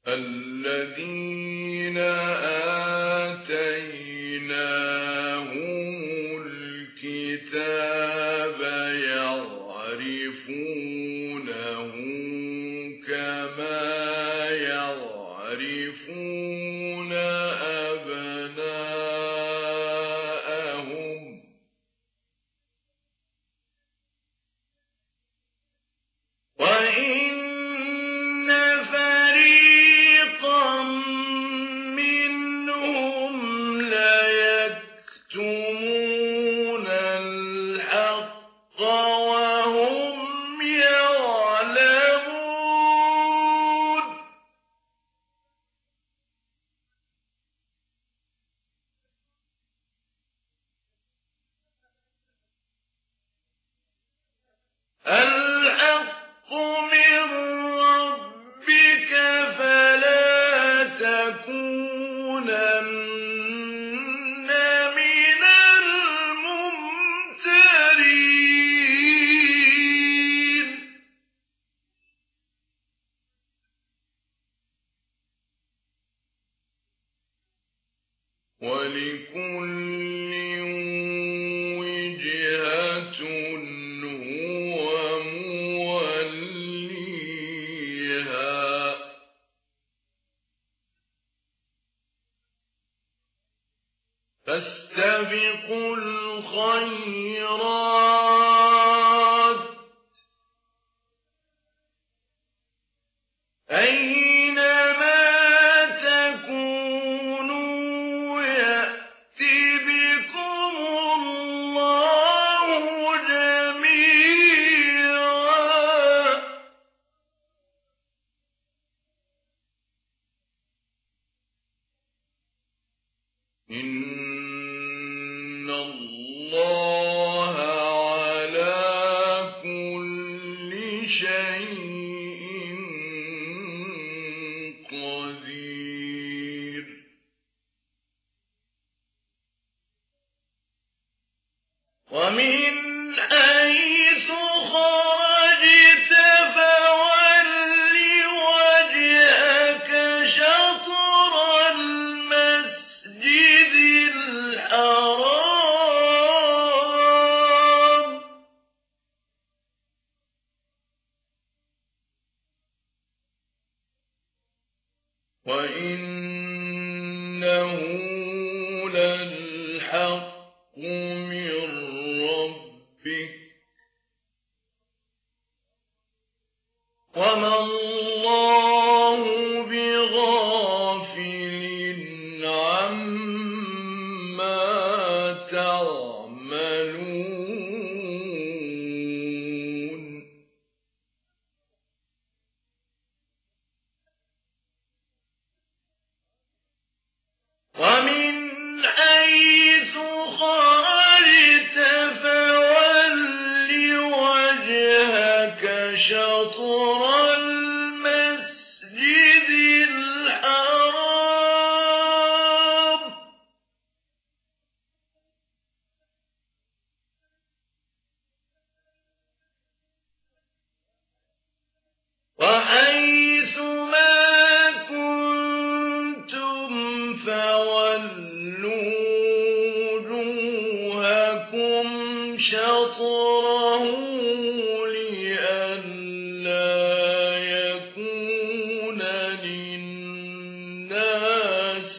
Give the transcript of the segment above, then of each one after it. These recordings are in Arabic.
الذين آتيناهم الكتاب يعرفونه كما يعرفون أبناءهم وإن فريقا منهم ليكتمون الحق وهم يعلمون الحق من ربك فلا تكونن من الممترين ولكل وجهة هو موليها فاستبقوا الخيرات أينما تكونوا يأت بكم الله جميعا إن الله على كل شيء قدير ومن حيث خرجت فول وجهك شطر المسجد الحرام وإنه للحق من ربك وما الله بغافل عما تعملون ومن حيث خرجت فول وجهك شطر المسجد الحرام وحيث ما كنتم فولوا وجوهكم شطره لئلا يكون للناس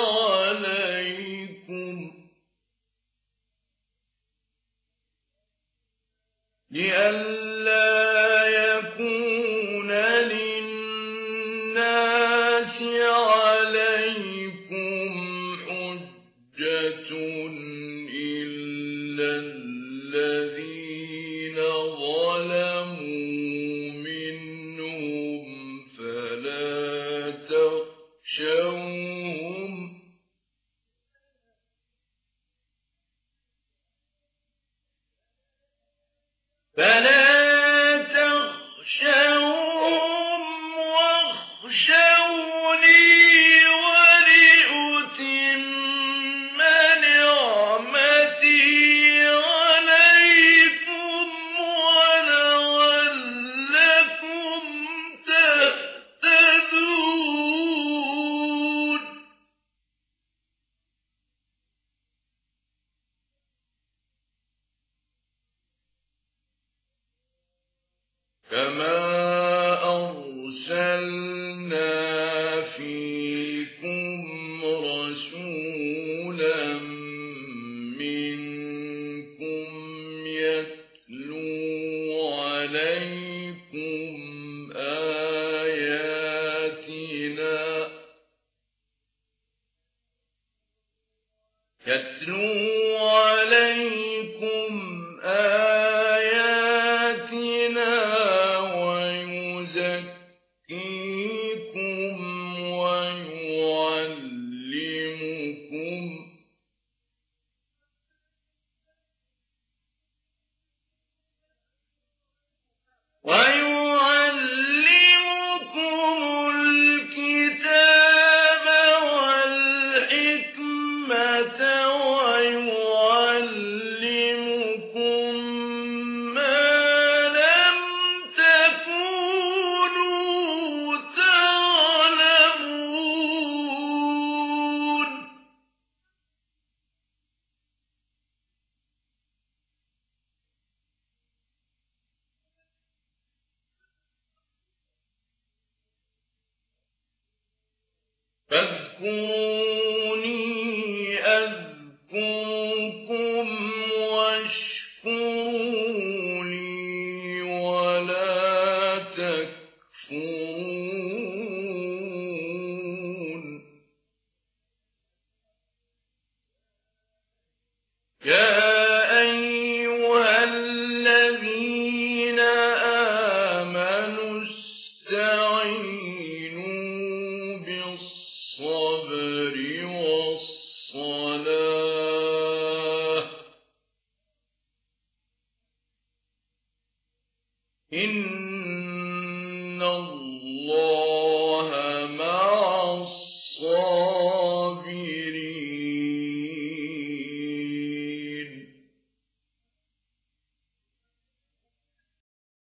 عليكم حجة إلا الذين ظلموا منهم فلا تخشوهم واخشوني كما أرسلنا فيكم رسولا منكم يتلو عليكم آياتنا ويزكيكم ويعلمكم الكتاب والحكمة ويعلمكم ما لم تكونوا تعلمون. فاذكروني أذكركم واشكروا لي ولا تكفرون. يا أيها الذين آمنوا استعينوا بالصبر والصلاة إن الله